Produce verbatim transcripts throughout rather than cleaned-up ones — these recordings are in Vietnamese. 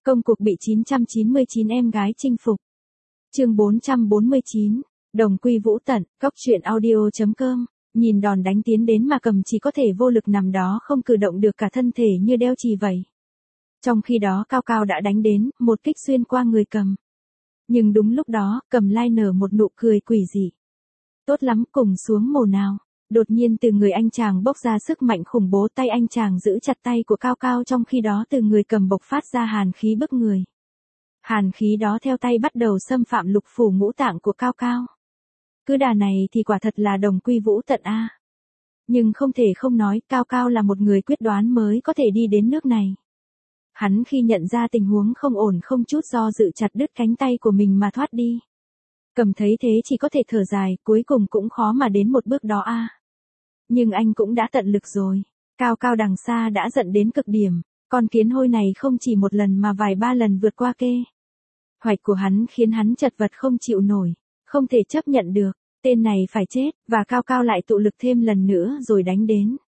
Công cuộc bị chín trăm chín mươi chín em gái chinh phục. Chương bốn trăm bốn mươi chín, Đồng quy vũ tận, Cóc truyện audio chấm com. Nhìn đòn đánh tiến đến mà Cầm chỉ có thể vô lực nằm đó không cử động được, cả thân thể như đeo chì vậy. Trong khi đó Cao Cao đã đánh đến, một kích xuyên qua người Cầm. Nhưng đúng lúc đó, Cầm lai nở một nụ cười quỷ dị. Tốt lắm, cùng xuống mồ nào. Đột nhiên từ người anh chàng bốc ra sức mạnh khủng bố, tay anh chàng giữ chặt tay của Cao Cao, trong khi đó từ người Cầm bộc phát ra hàn khí bức người. Hàn khí đó theo tay bắt đầu xâm phạm lục phủ ngũ tạng của Cao Cao. Cứ đà này thì quả thật là đồng quy vũ tận a. Nhưng không thể không nói, Cao Cao là một người quyết đoán mới có thể đi đến nước này. Hắn khi nhận ra tình huống không ổn không chút do dự chặt đứt cánh tay của mình mà thoát đi. Cầm thấy thế chỉ có thể thở dài, cuối cùng cũng khó mà đến một bước đó a. Nhưng anh cũng đã tận lực rồi. Cao Cao đằng xa đã giận đến cực điểm, con kiến hôi này không chỉ một lần mà vài ba lần vượt qua kê hoạch của hắn khiến hắn chật vật không chịu nổi, không thể chấp nhận được, tên này phải chết, và Cao Cao lại tụ lực thêm lần nữa rồi đánh đến.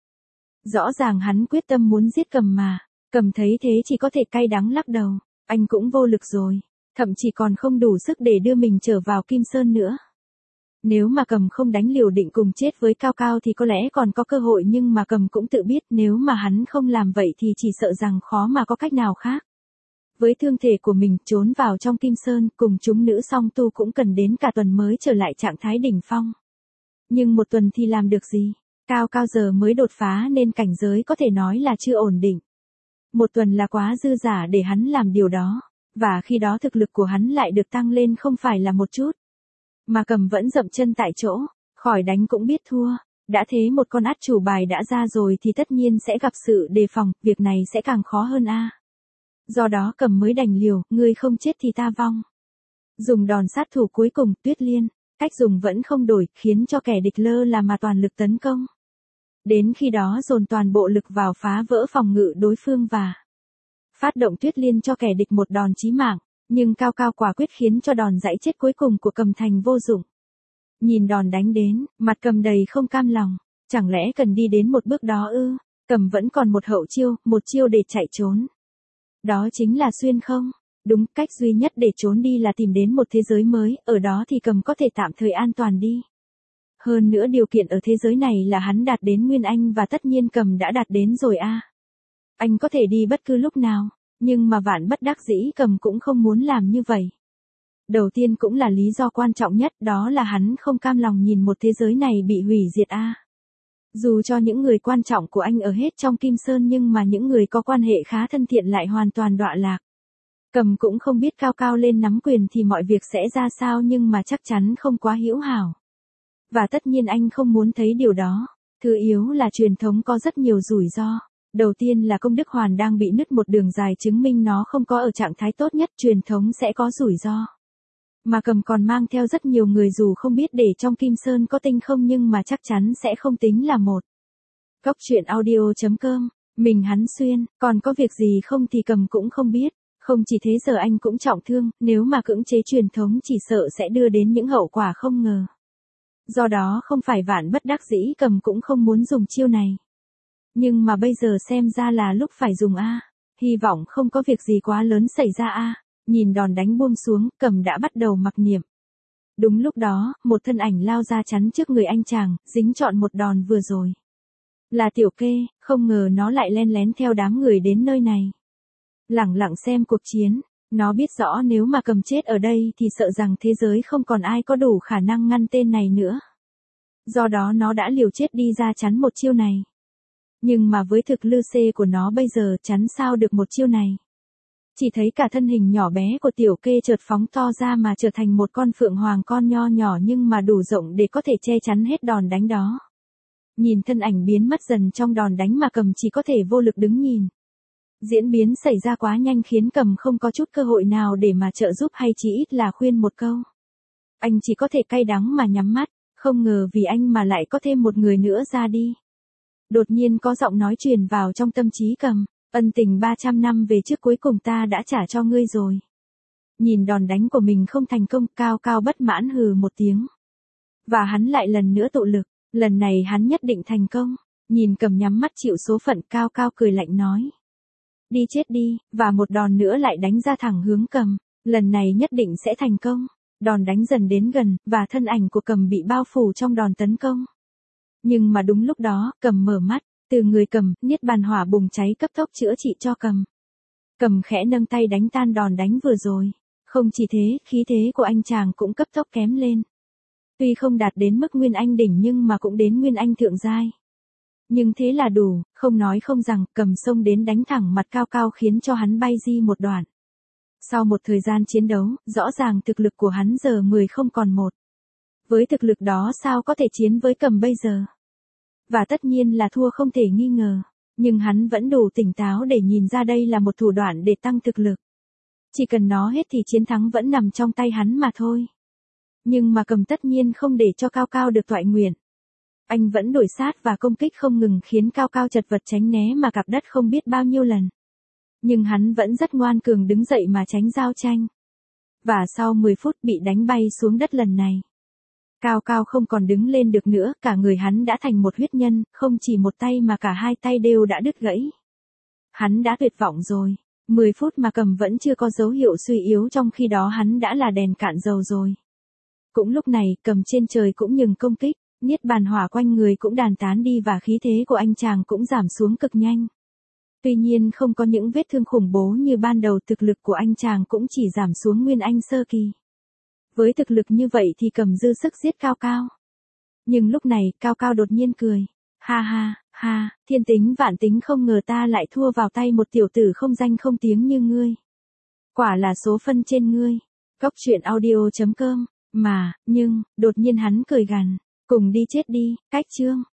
Rõ ràng hắn quyết tâm muốn giết Cầm mà, Cầm thấy thế chỉ có thể cay đắng lắc đầu, anh cũng vô lực rồi, thậm chí còn không đủ sức để đưa mình trở vào Kim Sơn nữa. Nếu mà Cầm không đánh liều định cùng chết với Cao Cao thì có lẽ còn có cơ hội, nhưng mà Cầm cũng tự biết nếu mà hắn không làm vậy thì chỉ sợ rằng khó mà có cách nào khác. Với thương thể của mình trốn vào trong Kim Sơn cùng chúng nữ song tu cũng cần đến cả tuần mới trở lại trạng thái đỉnh phong. Nhưng một tuần thì làm được gì? Cao Cao giờ mới đột phá nên cảnh giới có thể nói là chưa ổn định. Một tuần là quá dư dả để hắn làm điều đó, và khi đó thực lực của hắn lại được tăng lên không phải là một chút. Mà Cầm vẫn dậm chân tại chỗ, khỏi đánh cũng biết thua, đã thế một con át chủ bài đã ra rồi thì tất nhiên sẽ gặp sự đề phòng, việc này sẽ càng khó hơn a. Do đó Cầm mới đành liều, ngươi không chết thì ta vong. Dùng đòn sát thủ cuối cùng, Tuyết Liên, cách dùng vẫn không đổi, khiến cho kẻ địch lơ là mà toàn lực tấn công. Đến khi đó dồn toàn bộ lực vào phá vỡ phòng ngự đối phương và phát động Tuyết Liên cho kẻ địch một đòn chí mạng. Nhưng Cao Cao quả quyết khiến cho đòn giãy chết cuối cùng của Cầm thành vô dụng. Nhìn đòn đánh đến, mặt Cầm đầy không cam lòng, chẳng lẽ cần đi đến một bước đó ư? Cầm vẫn còn một hậu chiêu, một chiêu để chạy trốn. Đó chính là xuyên không? Đúng, cách duy nhất để trốn đi là tìm đến một thế giới mới, ở đó thì Cầm có thể tạm thời an toàn đi. Hơn nữa điều kiện ở thế giới này là hắn đạt đến Nguyên Anh và tất nhiên Cầm đã đạt đến rồi a. Anh có thể đi bất cứ lúc nào. Nhưng mà vạn bất đắc dĩ Cầm cũng không muốn làm như vậy. Đầu tiên cũng là lý do quan trọng nhất, đó là hắn không cam lòng nhìn một thế giới này bị hủy diệt a. Dù cho những người quan trọng của anh ở hết trong Kim Sơn nhưng mà những người có quan hệ khá thân thiện lại hoàn toàn đọa lạc. Cầm cũng không biết Cao Cao lên nắm quyền thì mọi việc sẽ ra sao, nhưng mà chắc chắn không quá hữu hảo. Và tất nhiên anh không muốn thấy điều đó. Thứ yếu là truyền thống có rất nhiều rủi ro. Đầu tiên là công đức hoàn đang bị nứt một đường dài, chứng minh nó không có ở trạng thái tốt nhất, truyền thống sẽ có rủi ro. Mà Cầm còn mang theo rất nhiều người dù không biết để trong Kim Sơn có tinh không nhưng mà chắc chắn sẽ không tính là một. Cóc truyện audio chấm com, mình hắn xuyên, còn có việc gì không thì Cầm cũng không biết. Không chỉ thế giờ anh cũng trọng thương, nếu mà cưỡng chế truyền thống chỉ sợ sẽ đưa đến những hậu quả không ngờ. Do đó không phải vạn bất đắc dĩ Cầm cũng không muốn dùng chiêu này. Nhưng mà bây giờ xem ra là lúc phải dùng a. Hy vọng không có việc gì quá lớn xảy ra a. Nhìn đòn đánh buông xuống, Cầm đã bắt đầu mặc niệm. Đúng lúc đó, một thân ảnh lao ra chắn trước người anh chàng, dính trọn một đòn vừa rồi. Là Tiểu Kê, không ngờ nó lại len lén theo đám người đến nơi này. Lẳng lặng xem cuộc chiến, nó biết rõ nếu mà Cầm chết ở đây thì sợ rằng thế giới không còn ai có đủ khả năng ngăn tên này nữa. Do đó nó đã liều chết đi ra chắn một chiêu này. Nhưng mà với thực lư xê của nó bây giờ chắn sao được một chiêu này. Chỉ thấy cả thân hình nhỏ bé của Tiểu Kê chợt phóng to ra mà trở thành một con phượng hoàng con nho nhỏ nhưng mà đủ rộng để có thể che chắn hết đòn đánh đó. Nhìn thân ảnh biến mất dần trong đòn đánh mà Cầm chỉ có thể vô lực đứng nhìn. Diễn biến xảy ra quá nhanh khiến Cầm không có chút cơ hội nào để mà trợ giúp hay chỉ ít là khuyên một câu. Anh chỉ có thể cay đắng mà nhắm mắt, không ngờ vì anh mà lại có thêm một người nữa ra đi. Đột nhiên có giọng nói truyền vào trong tâm trí Cầm, ân tình ba trăm năm về trước cuối cùng ta đã trả cho ngươi rồi. Nhìn đòn đánh của mình không thành công, Cao Cao bất mãn hừ một tiếng. Và hắn lại lần nữa tụ lực, lần này hắn nhất định thành công. Nhìn Cầm nhắm mắt chịu số phận, Cao Cao cười lạnh nói. đi chết đi, và một đòn nữa lại đánh ra thẳng hướng Cầm, lần này nhất định sẽ thành công. Đòn đánh dần đến gần, và thân ảnh của Cầm bị bao phủ trong đòn tấn công. Nhưng mà đúng lúc đó, Cầm mở mắt, từ người Cầm, niết bàn hỏa bùng cháy cấp tốc chữa trị cho Cầm. Cầm khẽ nâng tay đánh tan đòn đánh vừa rồi. Không chỉ thế, khí thế của anh chàng cũng cấp tốc kém lên. Tuy không đạt đến mức Nguyên Anh đỉnh nhưng mà cũng đến Nguyên Anh thượng giai. Nhưng thế là đủ, không nói không rằng, Cầm xông đến đánh thẳng mặt Cao Cao khiến cho hắn bay di một đoạn. Sau một thời gian chiến đấu, rõ ràng thực lực của hắn giờ mười không còn một. Với thực lực đó sao có thể chiến với Cầm bây giờ? Và tất nhiên là thua không thể nghi ngờ. Nhưng hắn vẫn đủ tỉnh táo để nhìn ra đây là một thủ đoạn để tăng thực lực. Chỉ cần nó hết thì chiến thắng vẫn nằm trong tay hắn mà thôi. Nhưng mà Cầm tất nhiên không để cho Cao Cao được toại nguyện. Anh vẫn đổi sát và công kích không ngừng khiến Cao Cao chật vật tránh né mà cạp đất không biết bao nhiêu lần. Nhưng hắn vẫn rất ngoan cường đứng dậy mà tránh giao tranh. Và sau mười phút bị đánh bay xuống đất lần này. Cao Cao không còn đứng lên được nữa, cả người hắn đã thành một huyết nhân, không chỉ một tay mà cả hai tay đều đã đứt gãy. Hắn đã tuyệt vọng rồi. mười phút mà Cầm vẫn chưa có dấu hiệu suy yếu, trong khi đó hắn đã là đèn cạn dầu rồi. Cũng lúc này, Cầm trên trời cũng ngừng công kích, niết bàn hỏa quanh người cũng đàn tán đi và khí thế của anh chàng cũng giảm xuống cực nhanh. Tuy nhiên không có những vết thương khủng bố như ban đầu, thực lực của anh chàng cũng chỉ giảm xuống Nguyên Anh sơ kỳ. Với thực lực như vậy thì Cầm dư sức giết Cao Cao. Nhưng lúc này, Cao Cao đột nhiên cười. Ha ha, ha, thiên tính vạn tính, không ngờ ta lại thua vào tay một tiểu tử không danh không tiếng như ngươi. Quả là số phân trên ngươi. Cóc truyện audio chấm com. Mà, nhưng, đột nhiên hắn cười gằn. Cùng đi chết đi, cách chương.